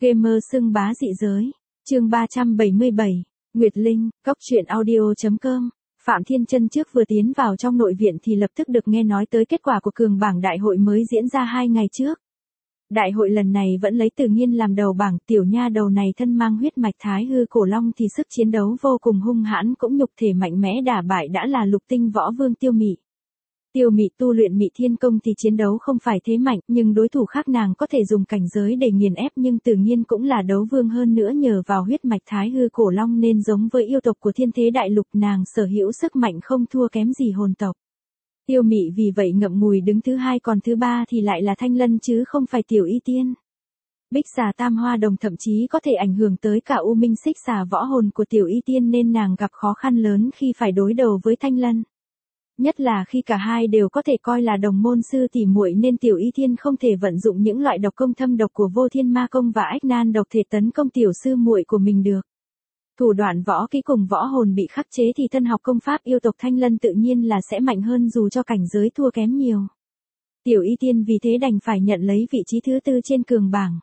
Gamer xưng bá dị giới. Chương 377. Nguyệt Linh, cóc.audio.com. Phạm Thiên Chân trước vừa tiến vào trong nội viện thì lập tức được nghe nói tới kết quả của cường bảng đại hội mới diễn ra 2 ngày trước. Đại hội lần này vẫn lấy Từ Nghiên làm đầu bảng, tiểu nha đầu này thân mang huyết mạch Thái Hư Cổ Long thì sức chiến đấu vô cùng hung hãn, cũng nhục thể mạnh mẽ đả bại đã là lục tinh võ vương Tiêu Mị. Tiêu Mị tu luyện Mị Thiên Công thì chiến đấu không phải thế mạnh, nhưng đối thủ khác nàng có thể dùng cảnh giới để nghiền ép, nhưng Từ Nghiên cũng là đấu vương hơn nữa, nhờ vào huyết mạch Thái Hư Cổ Long nên giống với yêu tộc của Thiên Thế Đại Lục, nàng sở hữu sức mạnh không thua kém gì hồn tộc. Tiêu Mị vì vậy ngậm ngùi đứng thứ 2, còn thứ 3 thì lại là Thanh Lân chứ không phải Tiểu Y Tiên. Bích xà Tam Hoa Đồng thậm chí có thể ảnh hưởng tới cả U Minh Xích xà võ hồn của Tiểu Y Tiên, nên nàng gặp khó khăn lớn khi phải đối đầu với Thanh Lân. Nhất là khi cả hai đều có thể coi là đồng môn sư tỷ muội, nên Tiểu Y Tiên không thể vận dụng những loại độc công thâm độc của Vô Thiên Ma Công và Ách Nan độc thể tấn công tiểu sư muội của mình được. Thủ đoạn võ kỹ cùng võ hồn bị khắc chế thì thân học công pháp yêu tộc Thanh Lân tự nhiên là sẽ mạnh hơn dù cho cảnh giới thua kém nhiều. Tiểu Y Tiên vì thế đành phải nhận lấy vị trí thứ 4 trên cường bảng.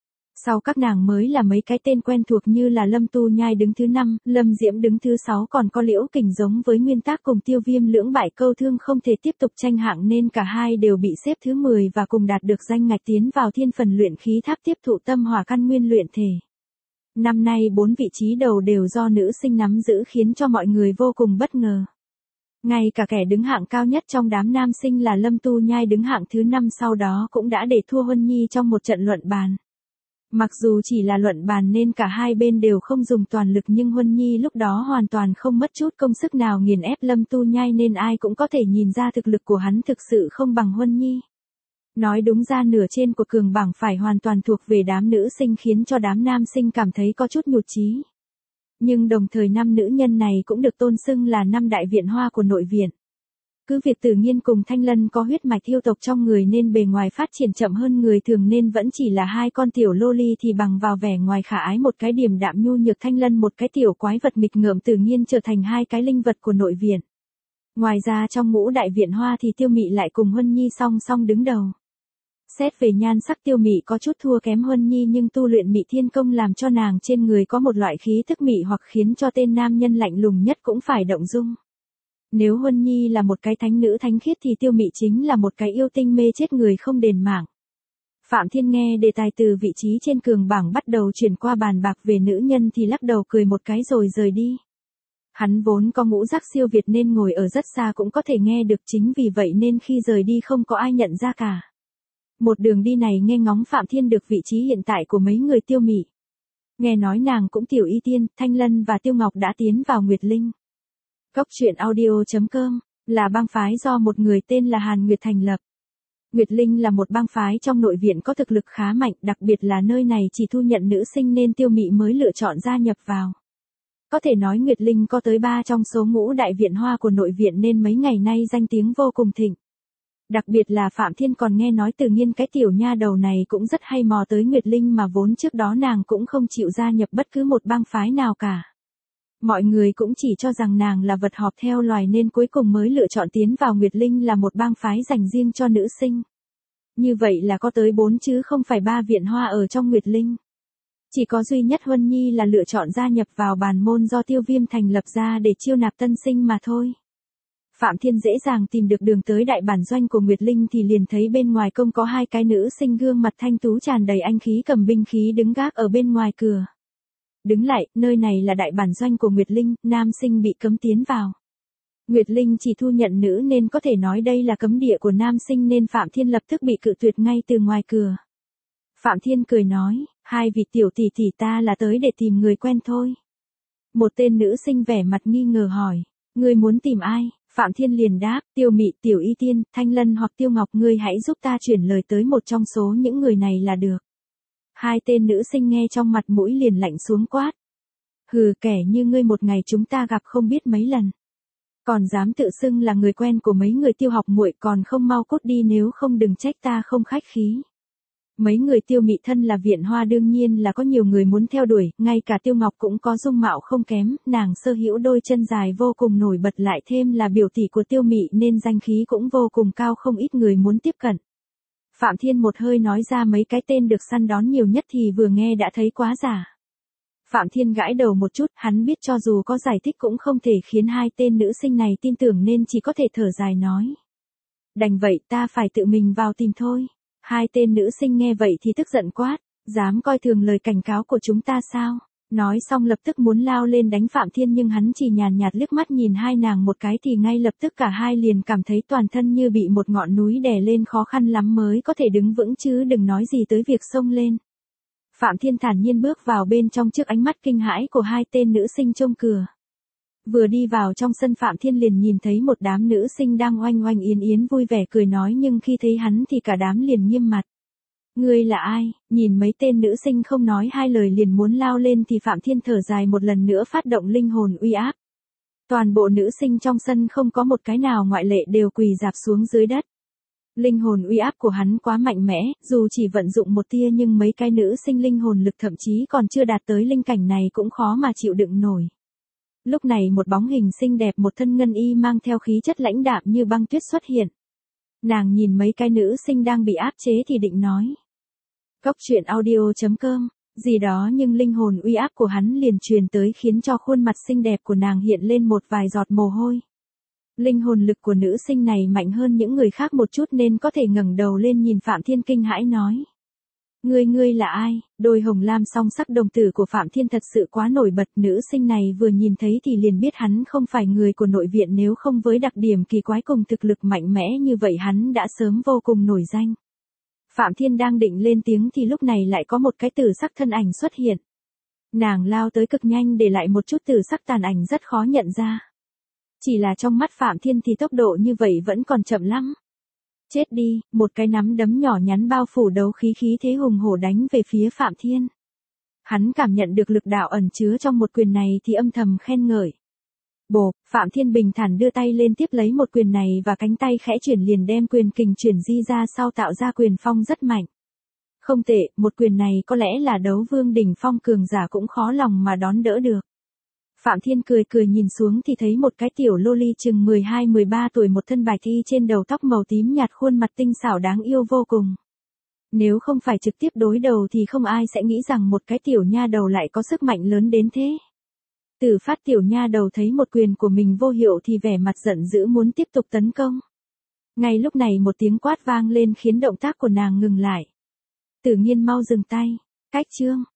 Sau các nàng mới là mấy cái tên quen thuộc như là Lâm Tu Nhai đứng thứ 5, Lâm Diễm đứng thứ 6, còn có Liễu Kình giống với nguyên tác cùng Tiêu Viêm lưỡng bại câu thương không thể tiếp tục tranh hạng, nên cả hai đều bị xếp thứ 10 và cùng đạt được danh ngạch tiến vào Thiên Phần luyện khí tháp tiếp thụ tâm hỏa căn nguyên luyện thể. Năm nay 4 vị trí đầu đều do nữ sinh nắm giữ khiến cho mọi người vô cùng bất ngờ. Ngay cả kẻ đứng hạng cao nhất trong đám nam sinh là Lâm Tu Nhai đứng hạng thứ 5 sau đó cũng đã để thua Huân Nhi trong một trận luận bàn. Mặc dù chỉ là luận bàn nên cả hai bên đều không dùng toàn lực, nhưng Huân Nhi lúc đó hoàn toàn không mất chút công sức nào nghiền ép Lâm Tu Nhai, nên ai cũng có thể nhìn ra thực lực của hắn thực sự không bằng Huân Nhi. Nói đúng ra nửa trên của cường bảng phải hoàn toàn thuộc về đám nữ sinh, khiến cho đám nam sinh cảm thấy có chút nhụt chí. Nhưng đồng thời 5 nữ nhân này cũng được tôn xưng là 5 đại viện hoa của nội viện. Cứ việc Từ Nghiên cùng Thanh Lân có huyết mạch yêu tộc trong người nên bề ngoài phát triển chậm hơn người thường, nên vẫn chỉ là 2 con tiểu lô ly, thì bằng vào vẻ ngoài khả ái một cái điềm đạm nhu nhược, Thanh Lân một cái tiểu quái vật nghịch ngợm, Từ Nghiên trở thành 2 cái linh vật của nội viện. Ngoài ra trong ngũ đại viện hoa thì Tiêu Mị lại cùng Huân Nhi song song đứng đầu. Xét về nhan sắc Tiêu Mị có chút thua kém Huân Nhi, nhưng tu luyện Mị Thiên Công làm cho nàng trên người có một loại khí thức mị hoặc khiến cho tên nam nhân lạnh lùng nhất cũng phải động dung. Nếu Huân Nhi là một cái thánh nữ thánh khiết thì Tiêu Mị chính là một cái yêu tinh mê chết người không đền mạng. Phạm Thiên nghe đề tài từ vị trí trên cường bảng bắt đầu chuyển qua bàn bạc về nữ nhân thì lắc đầu cười một cái rồi rời đi. Hắn vốn có ngũ giác siêu việt nên ngồi ở rất xa cũng có thể nghe được, chính vì vậy nên khi rời đi không có ai nhận ra cả. Một đường đi này nghe ngóng Phạm Thiên được vị trí hiện tại của mấy người Tiêu Mị. Nghe nói nàng cũng Tiểu Y Tiên, Thanh Lân và Tiêu Ngọc đã tiến vào Nguyệt Linh. Cóc.audio.com là bang phái do một người tên là Hàn Nguyệt thành lập. Nguyệt Linh là một bang phái trong nội viện có thực lực khá mạnh, đặc biệt là nơi này chỉ thu nhận nữ sinh nên Tiêu Mị mới lựa chọn gia nhập vào. Có thể nói Nguyệt Linh có tới 3 trong số ngũ đại viện hoa của nội viện nên mấy ngày nay danh tiếng vô cùng thịnh. Đặc biệt là Phạm Thiên còn nghe nói Từ Nghiên cái tiểu nha đầu này cũng rất hay mò tới Nguyệt Linh, mà vốn trước đó nàng cũng không chịu gia nhập bất cứ một bang phái nào cả. Mọi người cũng chỉ cho rằng nàng là vật họp theo loài nên cuối cùng mới lựa chọn tiến vào Nguyệt Linh là một bang phái dành riêng cho nữ sinh. Như vậy là có tới 4 chứ không phải 3 viện hoa ở trong Nguyệt Linh. Chỉ có duy nhất Huân Nhi là lựa chọn gia nhập vào bàn môn do Tiêu Viêm thành lập ra để chiêu nạp tân sinh mà thôi. Phạm Thiên dễ dàng tìm được đường tới đại bản doanh của Nguyệt Linh thì liền thấy bên ngoài công có 2 cái nữ sinh gương mặt thanh tú tràn đầy anh khí cầm binh khí đứng gác ở bên ngoài cửa. Đứng lại, nơi này là đại bản doanh của Nguyệt Linh, nam sinh bị cấm tiến vào. Nguyệt Linh chỉ thu nhận nữ nên có thể nói đây là cấm địa của nam sinh, nên Phạm Thiên lập tức bị cự tuyệt ngay từ ngoài cửa. Phạm Thiên cười nói, 2 vị tiểu tỷ tỷ ta là tới để tìm người quen thôi. Một tên nữ sinh vẻ mặt nghi ngờ hỏi, ngươi muốn tìm ai? Phạm Thiên liền đáp, Tiêu Mị, Tiểu Y Tiên, Thanh Lân hoặc Tiêu Ngọc, ngươi hãy giúp ta chuyển lời tới một trong số những người này là được. 2 tên nữ sinh nghe trong mặt mũi liền lạnh xuống quát. Hừ, kẻ như ngươi một ngày chúng ta gặp không biết mấy lần. Còn dám tự xưng là người quen của mấy người Tiêu học muội, còn không mau cút đi nếu không đừng trách ta không khách khí. Mấy người Tiêu Mị thân là viện hoa đương nhiên là có nhiều người muốn theo đuổi, ngay cả Tiêu Ngọc cũng có dung mạo không kém, nàng sở hữu đôi chân dài vô cùng nổi bật, lại thêm là biểu tỷ của Tiêu Mị nên danh khí cũng vô cùng cao, không ít người muốn tiếp cận. Phạm Thiên một hơi nói ra mấy cái tên được săn đón nhiều nhất thì vừa nghe đã thấy quá giả. Phạm Thiên gãi đầu một chút, hắn biết cho dù có giải thích cũng không thể khiến hai tên nữ sinh này tin tưởng nên chỉ có thể thở dài nói. Đành vậy ta phải tự mình vào tìm thôi. Hai tên nữ sinh nghe vậy thì tức giận quát, dám coi thường lời cảnh cáo của chúng ta sao? Nói xong lập tức muốn lao lên đánh Phạm Thiên nhưng hắn chỉ nhàn nhạt liếc mắt nhìn hai nàng một cái thì ngay lập tức cả hai liền cảm thấy toàn thân như bị một ngọn núi đè lên, khó khăn lắm mới có thể đứng vững chứ đừng nói gì tới việc xông lên. Phạm Thiên thản nhiên bước vào bên trong trước ánh mắt kinh hãi của hai tên nữ sinh trông cửa. Vừa đi vào trong sân Phạm Thiên liền nhìn thấy một đám nữ sinh đang oanh oanh yến yến vui vẻ cười nói nhưng khi thấy hắn thì cả đám liền nghiêm mặt. Ngươi là ai? Nhìn mấy tên nữ sinh không nói hai lời liền muốn lao lên thì Phạm Thiên thở dài một lần nữa phát động linh hồn uy áp. Toàn bộ nữ sinh trong sân không có một cái nào ngoại lệ đều quỳ rạp xuống dưới đất. Linh hồn uy áp của hắn quá mạnh mẽ, dù chỉ vận dụng một tia nhưng mấy cái nữ sinh linh hồn lực thậm chí còn chưa đạt tới linh cảnh này cũng khó mà chịu đựng nổi. Lúc này một bóng hình xinh đẹp một thân ngân y mang theo khí chất lãnh đạm như băng tuyết xuất hiện. Nàng nhìn mấy cái nữ sinh đang bị áp chế thì định nói. Cốc truyện audio.com, gì đó nhưng linh hồn uy áp của hắn liền truyền tới khiến cho khuôn mặt xinh đẹp của nàng hiện lên một vài giọt mồ hôi. Linh hồn lực của nữ sinh này mạnh hơn những người khác một chút nên có thể ngẩng đầu lên nhìn Phạm Thiên kinh hãi nói. Ngươi là ai? Đôi hồng lam song sắc đồng tử của Phạm Thiên thật sự quá nổi bật, nữ sinh này vừa nhìn thấy thì liền biết hắn không phải người của nội viện, nếu không với đặc điểm kỳ quái cùng thực lực mạnh mẽ như vậy hắn đã sớm vô cùng nổi danh. Phạm Thiên đang định lên tiếng thì lúc này lại có một cái tử sắc thân ảnh xuất hiện. Nàng lao tới cực nhanh để lại một chút tử sắc tàn ảnh rất khó nhận ra. Chỉ là trong mắt Phạm Thiên thì tốc độ như vậy vẫn còn chậm lắm. Chết đi, một cái nắm đấm nhỏ nhắn bao phủ đấu khí khí thế hùng hổ đánh về phía Phạm Thiên. Hắn cảm nhận được lực đạo ẩn chứa trong một quyền này thì âm thầm khen ngợi. Bộp, Phạm Thiên bình thản đưa tay lên tiếp lấy một quyền này và cánh tay khẽ chuyển liền đem quyền kình chuyển di ra sau tạo ra quyền phong rất mạnh. Không tệ, một quyền này có lẽ là đấu vương đỉnh phong cường giả cũng khó lòng mà đón đỡ được. Phạm Thiên cười cười nhìn xuống thì thấy một cái tiểu lô ly chừng 12-13 tuổi một thân bạch y trên đầu tóc màu tím nhạt khuôn mặt tinh xảo đáng yêu vô cùng. Nếu không phải trực tiếp đối đầu thì không ai sẽ nghĩ rằng một cái tiểu nha đầu lại có sức mạnh lớn đến thế. Từ phát tiểu nha đầu thấy một quyền của mình vô hiệu thì vẻ mặt giận dữ muốn tiếp tục tấn công. Ngay lúc này một tiếng quát vang lên khiến động tác của nàng ngừng lại. Tử Nghiên mau dừng tay. Cách chương.